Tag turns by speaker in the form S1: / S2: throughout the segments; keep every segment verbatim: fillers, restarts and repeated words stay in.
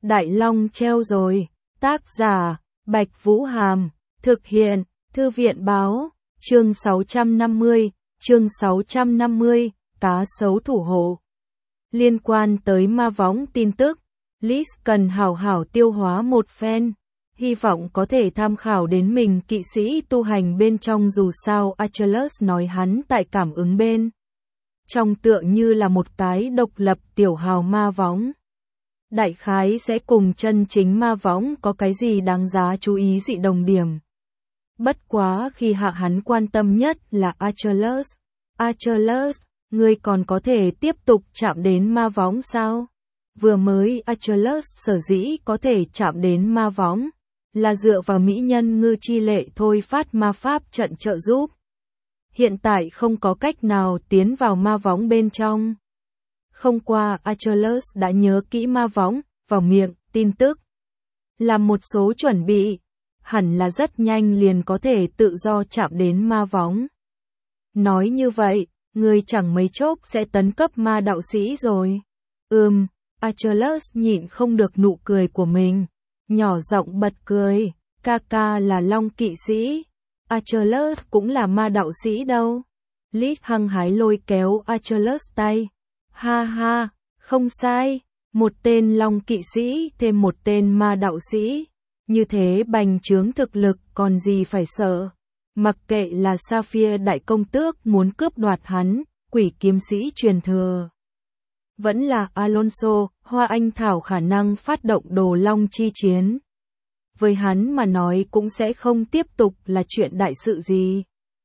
S1: Đại Long treo rồi. Tác giả, Bạch Vũ Hàm. Thực hiện, Thư viện Báo. Chương sáu trăm năm mươi. Chương sáu trăm năm mươi. Cá sấu thủ hộ. Liên quan tới ma võng tin tức, Liz cần hảo hảo tiêu hóa một phen. Hy vọng có thể tham khảo đến mình kỵ sĩ tu hành bên trong, dù sao Achilles nói hắn tại cảm ứng bên trong tựa như là một cái độc lập tiểu hào ma võng. Đại khái sẽ cùng chân chính ma võng có cái gì đáng giá chú ý dị đồng điểm. Bất quá khi hạ hắn quan tâm nhất là Achilles. Achilles, ngươi còn có thể tiếp tục chạm đến ma võng sao? Vừa mới Achilles sở dĩ có thể chạm đến ma võng là dựa vào mỹ nhân ngư chi lệ thôi phát ma pháp trận trợ giúp. Hiện tại không có cách nào tiến vào ma võng bên trong. Không qua Achilles đã nhớ kỹ ma võng, vào miệng, tin tức. Làm một số chuẩn bị, hẳn là rất nhanh liền có thể tự do chạm đến ma võng. Nói như vậy, người chẳng mấy chốc sẽ tấn cấp ma đạo sĩ rồi. Ừm, Achilles nhịn không được nụ cười của mình. Nhỏ giọng bật cười, ca ca là Long kỵ sĩ. Achilles cũng là ma đạo sĩ đâu. Liz hăng hái lôi kéo Achilles tay. Ha ha, không sai, một tên Long kỵ sĩ thêm một tên ma đạo sĩ. Như thế bành trướng thực lực còn gì phải sợ. Mặc kệ là Sapphire đại công tước muốn cướp đoạt hắn, quỷ kiếm sĩ truyền thừa. Vẫn là Alonso, Hoa Anh Thảo khả năng phát động đồ long chi chiến. Với hắn mà nói cũng sẽ không tiếp tục là chuyện đại sự gì.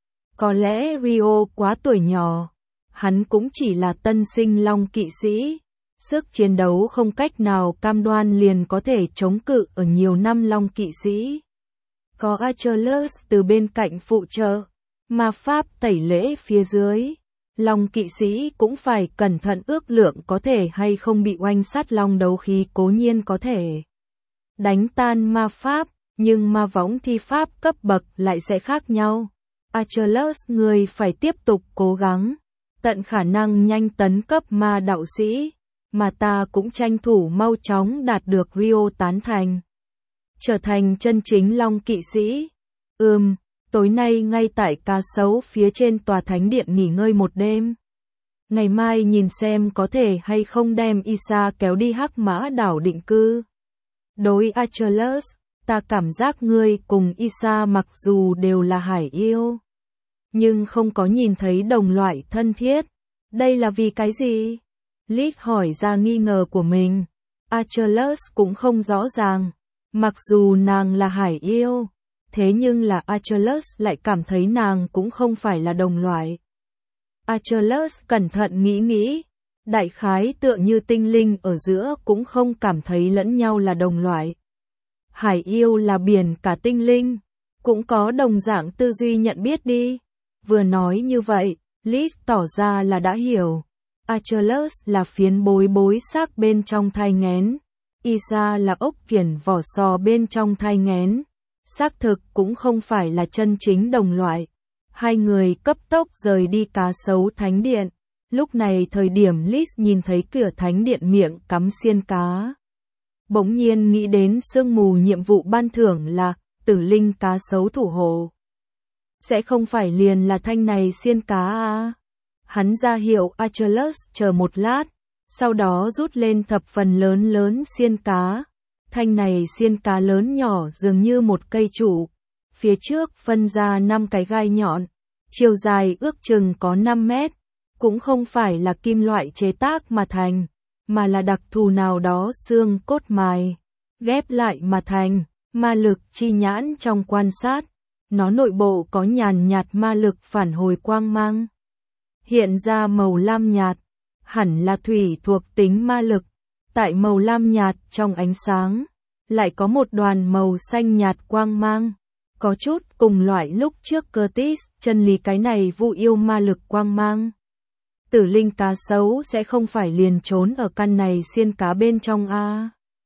S1: Có lẽ Rio quá tuổi nhỏ, hắn cũng chỉ là tân sinh long kỵ sĩ. Sức chiến đấu không cách nào cam đoan liền có thể chống cự ở nhiều năm long kỵ sĩ. Có Achilles từ bên cạnh phụ trợ, ma pháp tẩy lễ phía dưới. Long kỵ sĩ cũng phải cẩn thận ước lượng có thể hay không bị oanh sát long đấu khí, cố nhiên có thể đánh tan ma pháp, nhưng ma võng thi pháp cấp bậc lại sẽ khác nhau. Achilles, người phải tiếp tục cố gắng, tận khả năng nhanh tấn cấp ma đạo sĩ, mà ta cũng tranh thủ mau chóng đạt được Rio tán thành. Trở thành chân chính long kỵ sĩ. Ừm. Tối nay ngay tại cá sấu phía trên tòa thánh điện nghỉ ngơi một đêm. Ngày mai nhìn xem có thể hay không đem Isa kéo đi Hắc Mã đảo định cư. Đối Achilles, ta cảm giác ngươi cùng Isa mặc dù đều là hải yêu, nhưng không có nhìn thấy đồng loại thân thiết. Đây là vì cái gì? Liz hỏi ra nghi ngờ của mình. Achilles cũng không rõ ràng. Mặc dù nàng là hải yêu, thế nhưng là Achilles lại cảm thấy nàng cũng không phải là đồng loại. Achilles cẩn thận nghĩ nghĩ, đại khái tựa như tinh linh ở giữa cũng không cảm thấy lẫn nhau là đồng loại. Hải yêu là biển cả tinh linh, cũng có đồng dạng tư duy nhận biết đi. Vừa nói như vậy, Liz tỏ ra là đã hiểu. Achilles là phiến bối bối xác bên trong thai nghén, Isa là ốc viển vỏ sò bên trong thai nghén. Xác thực cũng không phải là chân chính đồng loại. Hai người cấp tốc rời đi cá sấu thánh điện. Lúc này thời điểm Liz nhìn thấy cửa thánh điện miệng cắm xiên cá, bỗng nhiên nghĩ đến sương mù nhiệm vụ ban thưởng là tử linh cá sấu thủ hộ. Sẽ không phải liền là thanh này xiên cá à? Hắn ra hiệu Achilles chờ một lát, sau đó rút lên thập phần lớn lớn xiên cá. Thanh này xiên cá lớn nhỏ dường như một cây trụ, phía trước phân ra năm cái gai nhọn, chiều dài ước chừng có năm mét, cũng không phải là kim loại chế tác mà thành, mà là đặc thù nào đó xương cốt mài, ghép lại mà thành, ma lực chi nhãn trong quan sát, nó nội bộ có nhàn nhạt ma lực phản hồi quang mang, hiện ra màu lam nhạt, hẳn là thủy thuộc tính ma lực. Tại màu lam nhạt trong ánh sáng, lại có một đoàn màu xanh nhạt quang mang, có chút cùng loại lúc trước Curtis chân lý cái này vu yêu ma lực quang mang. Tử linh cá sấu sẽ không phải liền trốn ở căn này xiên cá bên trong a.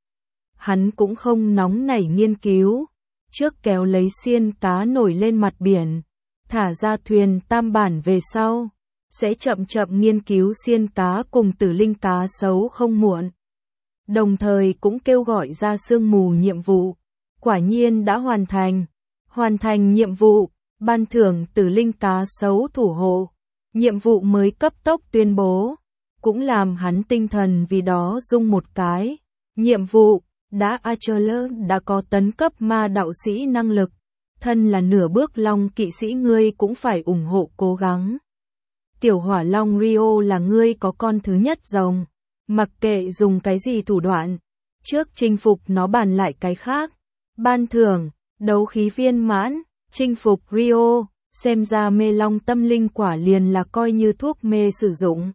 S1: Hắn cũng không nóng nảy nghiên cứu, trước kéo lấy xiên cá nổi lên mặt biển, thả ra thuyền tam bản về sau, sẽ chậm chậm nghiên cứu xiên cá cùng tử linh cá sấu không muộn. đồng thời cũng kêu gọi ra sương mù nhiệm vụ. Quả nhiên đã hoàn thành. Hoàn thành nhiệm vụ, ban thưởng Tử Linh cá sấu thủ hộ. Nhiệm vụ mới cấp tốc tuyên bố, cũng làm hắn tinh thần vì đó rung một cái. Nhiệm vụ, đã Achilles đã có tấn cấp ma đạo sĩ năng lực. Thân là nửa bước long kỵ sĩ ngươi cũng phải ủng hộ cố gắng. Tiểu hỏa long Rio là ngươi có con thứ nhất rồng. Mặc kệ dùng cái gì thủ đoạn, trước chinh phục nó bàn lại cái khác. Ban thưởng, đấu khí viên mãn, chinh phục Rio, xem ra mê long tâm linh quả liền là coi như thuốc mê sử dụng.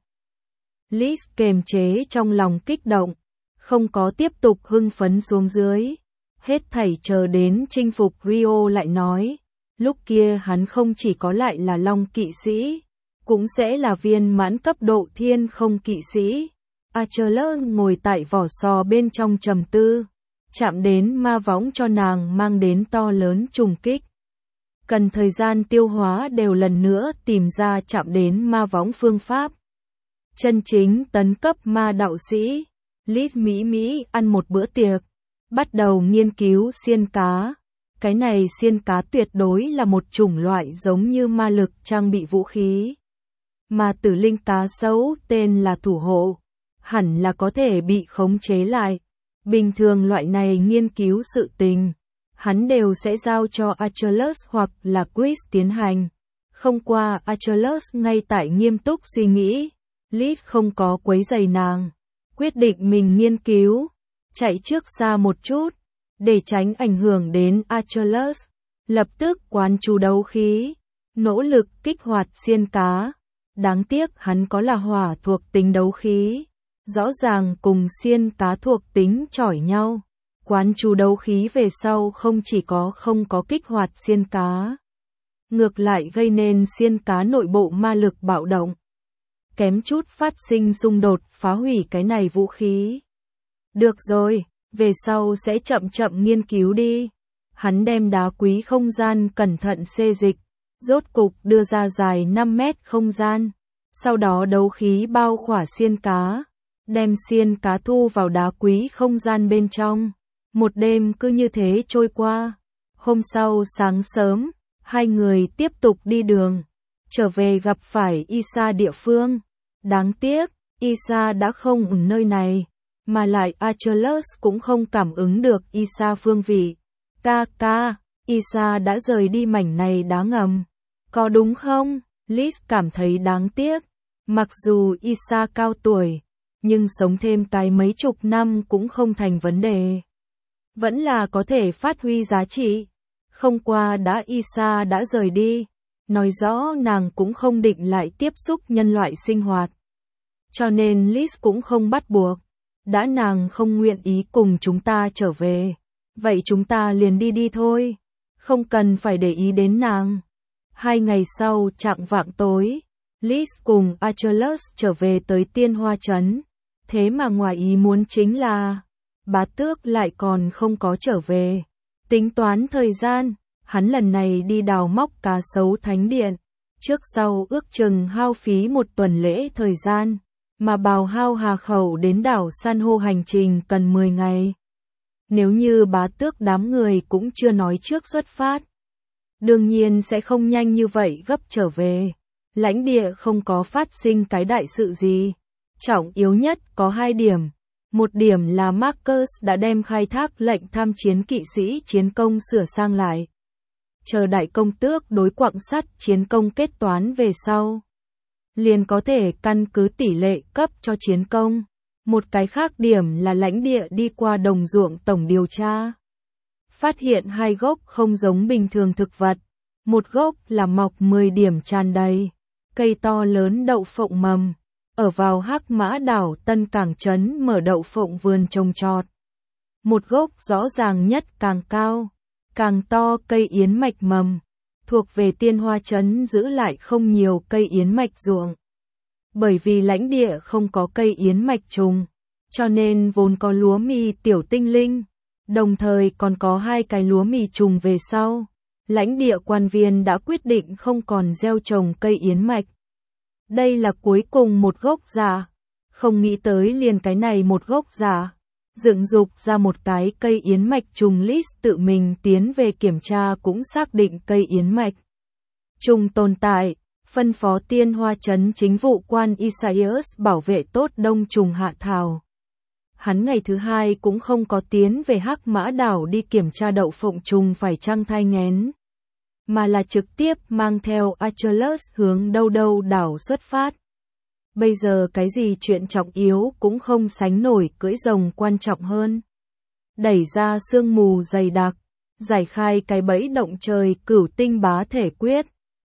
S1: Liz kềm chế trong lòng kích động, không có tiếp tục hưng phấn xuống dưới. Hết thảy chờ đến chinh phục Rio lại nói, lúc kia hắn không chỉ có lại là long kỵ sĩ, cũng sẽ là viên mãn cấp độ thiên không kỵ sĩ. Achilles ngồi tại vỏ sò bên trong trầm tư, chạm đến ma võng cho nàng mang đến to lớn trùng kích. Cần thời gian tiêu hóa đều lần nữa tìm ra chạm đến ma võng phương pháp. Chân chính tấn cấp ma đạo sĩ, Liz Mỹ Mỹ ăn một bữa tiệc, bắt đầu nghiên cứu xiên cá. Cái này xiên cá tuyệt đối là một chủng loại giống như ma lực trang bị vũ khí. Mà Tử Linh cá sấu tên là thủ hộ, hẳn là có thể bị khống chế lại. Bình thường loại này nghiên cứu sự tình, hắn đều sẽ giao cho Achilles hoặc là Chris tiến hành. Không qua Achilles ngay tại nghiêm túc suy nghĩ, Liz không có quấy rầy nàng, quyết định mình nghiên cứu, chạy trước xa một chút, để tránh ảnh hưởng đến Achilles. Lập tức quán chú đấu khí, nỗ lực kích hoạt xiên cá. Đáng tiếc hắn có là hỏa thuộc tính đấu khí, rõ ràng cùng xiên cá thuộc tính chỏi nhau. Quán chú đấu khí về sau không chỉ có không có kích hoạt xiên cá, ngược lại gây nên xiên cá nội bộ ma lực bạo động, kém chút phát sinh xung đột phá hủy cái này vũ khí. Được rồi, về sau sẽ chậm chậm nghiên cứu đi. Hắn đem đá quý không gian cẩn thận xê dịch, rốt cục đưa ra dài năm mét không gian, sau đó đấu khí bao khỏa xiên cá, đem xiên cá thu vào đá quý không gian bên trong. Một đêm cứ như thế trôi qua. Hôm sau sáng sớm, hai người tiếp tục đi đường, trở về gặp phải Isa địa phương. Đáng tiếc, Isa đã không ở nơi này, mà lại Achilles cũng không cảm ứng được Isa phương vị. Ca ca, Isa đã rời đi mảnh này đá ngầm. Có đúng không? Liz cảm thấy đáng tiếc. Mặc dù Isa cao tuổi, nhưng sống thêm cái mấy chục năm cũng không thành vấn đề. Vẫn là có thể phát huy giá trị. Không qua đã Isa đã rời đi, nói rõ nàng cũng không định lại tiếp xúc nhân loại sinh hoạt. Cho nên Liz cũng không bắt buộc. Đã nàng không nguyện ý cùng chúng ta trở về, vậy chúng ta liền đi đi thôi. Không cần phải để ý đến nàng. Hai ngày sau chạng vạng tối, Liz cùng Achilles trở về tới Tiên Hoa Trấn. Thế mà ngoài ý muốn chính là Bá Tước lại còn không có trở về. Tính toán thời gian, hắn lần này đi đào móc cá sấu thánh điện, trước sau ước chừng hao phí một tuần lễ thời gian, mà bào hao hà khẩu đến đảo san hô hành trình cần mười ngày. Nếu như Bá Tước đám người cũng chưa nói trước xuất phát, đương nhiên sẽ không nhanh như vậy gấp trở về. Lãnh địa không có phát sinh cái đại sự gì. Trọng yếu nhất có hai điểm. Một điểm là Marcus đã đem khai thác lệnh tham chiến kỵ sĩ chiến công sửa sang lại. Chờ đại công tước đối quặng sắt chiến công kết toán về sau, liền có thể căn cứ tỷ lệ cấp cho chiến công. Một cái khác điểm là lãnh địa đi qua đồng ruộng tổng điều tra, phát hiện hai gốc không giống bình thường thực vật. Một gốc là mọc mười điểm tràn đầy, cây to lớn đậu phộng mầm, ở vào Hắc Mã đảo Tân Cảng Trấn mở đậu phộng vườn trồng trọt. Một gốc rõ ràng nhất càng cao, càng to cây yến mạch mầm, thuộc về Tiên Hoa Trấn giữ lại không nhiều cây yến mạch ruộng. Bởi vì lãnh địa không có cây yến mạch trùng, cho nên vốn có lúa mì tiểu tinh linh, đồng thời còn có hai cái lúa mì trùng về sau. Lãnh địa quan viên đã quyết định không còn gieo trồng cây yến mạch. Đây là cuối cùng một gốc già, không nghĩ tới liền cái này một gốc già, dựng dục ra một cái cây yến mạch trùng list tự mình tiến về kiểm tra cũng xác định cây yến mạch trùng tồn tại, phân phó Tiên Hoa Trấn chính vụ quan Isaias bảo vệ tốt đông trùng hạ thảo. Hắn ngày thứ hai cũng không có tiến về Hắc Mã Đảo đi kiểm tra đậu phộng trùng phải chăng thai nghén, mà là trực tiếp mang theo Achilles hướng đâu đâu đảo xuất phát. Bây giờ cái gì chuyện trọng yếu cũng không sánh nổi cưỡi rồng quan trọng hơn. Đẩy ra sương mù dày đặc, giải khai cái bẫy động trời cửu tinh bá thể quyết.